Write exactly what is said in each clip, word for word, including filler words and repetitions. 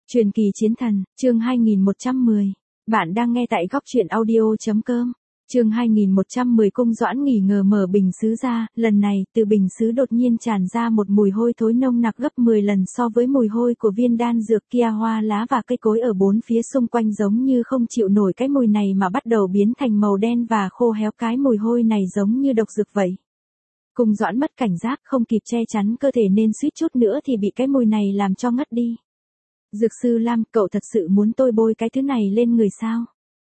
Truyền kỳ chiến thần, chương hai nghìn một trăm mười. Bạn đang nghe tại góc truyện audio.com. Chương hai nghìn một trăm mười. Cung Doãn nghỉ ngờ mở bình sứ ra, lần này, từ bình sứ đột nhiên tràn ra một mùi hôi thối nồng nặc gấp mười lần so với mùi hôi của viên đan dược kia. Hoa lá và cây cối ở bốn phía xung quanh giống như không chịu nổi cái mùi này mà bắt đầu biến thành màu đen và khô héo. Cái mùi hôi này giống như độc dược vậy. Cung Doãn mất cảnh giác, không kịp che chắn cơ thể nên suýt chút nữa thì bị cái mùi này làm cho ngất đi. Dược sư Lam, cậu thật sự muốn tôi bôi cái thứ này lên người sao?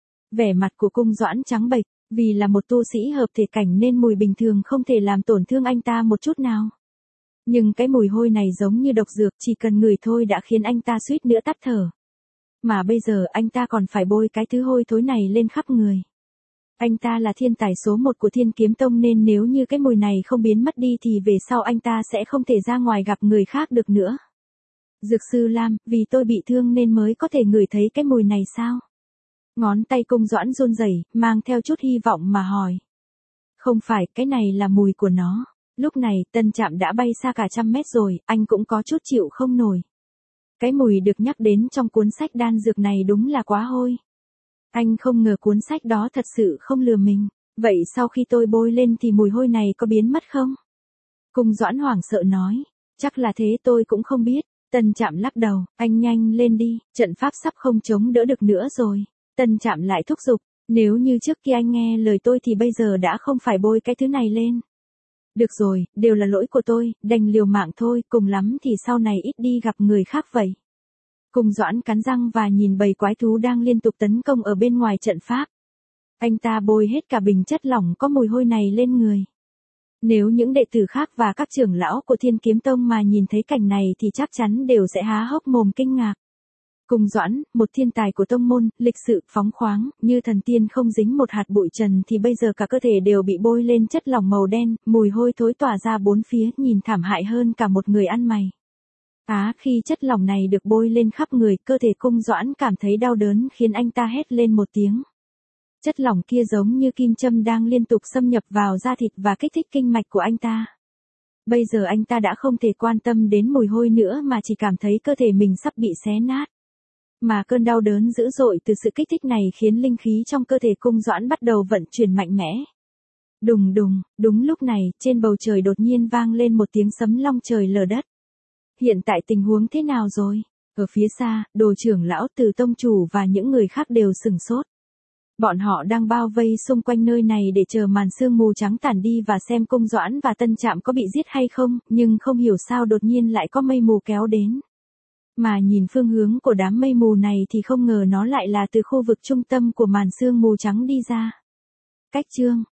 Vẻ mặt của Cung Doãn trắng bệch, vì là một tu sĩ hợp thể cảnh nên mùi bình thường không thể làm tổn thương anh ta một chút nào. Nhưng cái mùi hôi này giống như độc dược, chỉ cần ngửi thôi đã khiến anh ta suýt nữa tắt thở. Mà bây giờ anh ta còn phải bôi cái thứ hôi thối này lên khắp người. Anh ta là thiên tài số một của Thiên Kiếm Tông nên nếu như cái mùi này không biến mất đi thì về sau anh ta sẽ không thể ra ngoài gặp người khác được nữa. Dược sư Lam, vì tôi bị thương nên mới có thể ngửi thấy cái mùi này sao? Ngón tay Cung Doãn run rẩy, mang theo chút hy vọng mà hỏi. Không phải, cái này là mùi của nó. Lúc này, Tân Trạm đã bay xa cả trăm mét rồi, anh cũng có chút chịu không nổi. Cái mùi được nhắc đến trong cuốn sách đan dược này đúng là quá hôi. Anh không ngờ cuốn sách đó thật sự không lừa mình. Vậy sau khi tôi bôi lên thì mùi hôi này có biến mất không? Cung Doãn hoảng sợ nói. Chắc là thế, tôi cũng không biết. Tân Trạm lắc đầu, anh nhanh lên đi, trận pháp sắp không chống đỡ được nữa rồi. Tân Trạm lại thúc giục, nếu như trước kia anh nghe lời tôi thì bây giờ đã không phải bôi cái thứ này lên. Được rồi, đều là lỗi của tôi, đành liều mạng thôi, cùng lắm thì sau này ít đi gặp người khác vậy. Cung Doãn cắn răng và nhìn bầy quái thú đang liên tục tấn công ở bên ngoài trận pháp. Anh ta bôi hết cả bình chất lỏng có mùi hôi này lên người. Nếu những đệ tử khác và các trưởng lão của Thiên Kiếm Tông mà nhìn thấy cảnh này thì chắc chắn đều sẽ há hốc mồm kinh ngạc. Cung Doãn, một thiên tài của tông môn, lịch sự, phóng khoáng, như thần tiên không dính một hạt bụi trần thì bây giờ cả cơ thể đều bị bôi lên chất lỏng màu đen, mùi hôi thối tỏa ra bốn phía, nhìn thảm hại hơn cả một người ăn mày. Á, khi chất lỏng này được bôi lên khắp người, cơ thể Cung Doãn cảm thấy đau đớn khiến anh ta hét lên một tiếng. Chất lỏng kia giống như kim châm đang liên tục xâm nhập vào da thịt và kích thích kinh mạch của anh ta. Bây giờ anh ta đã không thể quan tâm đến mùi hôi nữa mà chỉ cảm thấy cơ thể mình sắp bị xé nát. Mà cơn đau đớn dữ dội từ sự kích thích này khiến linh khí trong cơ thể Cung Doãn bắt đầu vận chuyển mạnh mẽ. Đùng đùng, đúng lúc này, trên bầu trời đột nhiên vang lên một tiếng sấm long trời lở đất. Hiện tại tình huống thế nào rồi? Ở phía xa, Đồ trưởng lão, Từ tông chủ và những người khác đều sửng sốt. Bọn họ đang bao vây xung quanh nơi này để chờ màn sương mù trắng tản đi và xem Cung Doãn và Tân Trạm có bị giết hay không, nhưng không hiểu sao đột nhiên lại có mây mù kéo đến. Mà nhìn phương hướng của đám mây mù này thì không ngờ nó lại là từ khu vực trung tâm của màn sương mù trắng đi ra. Cách chương,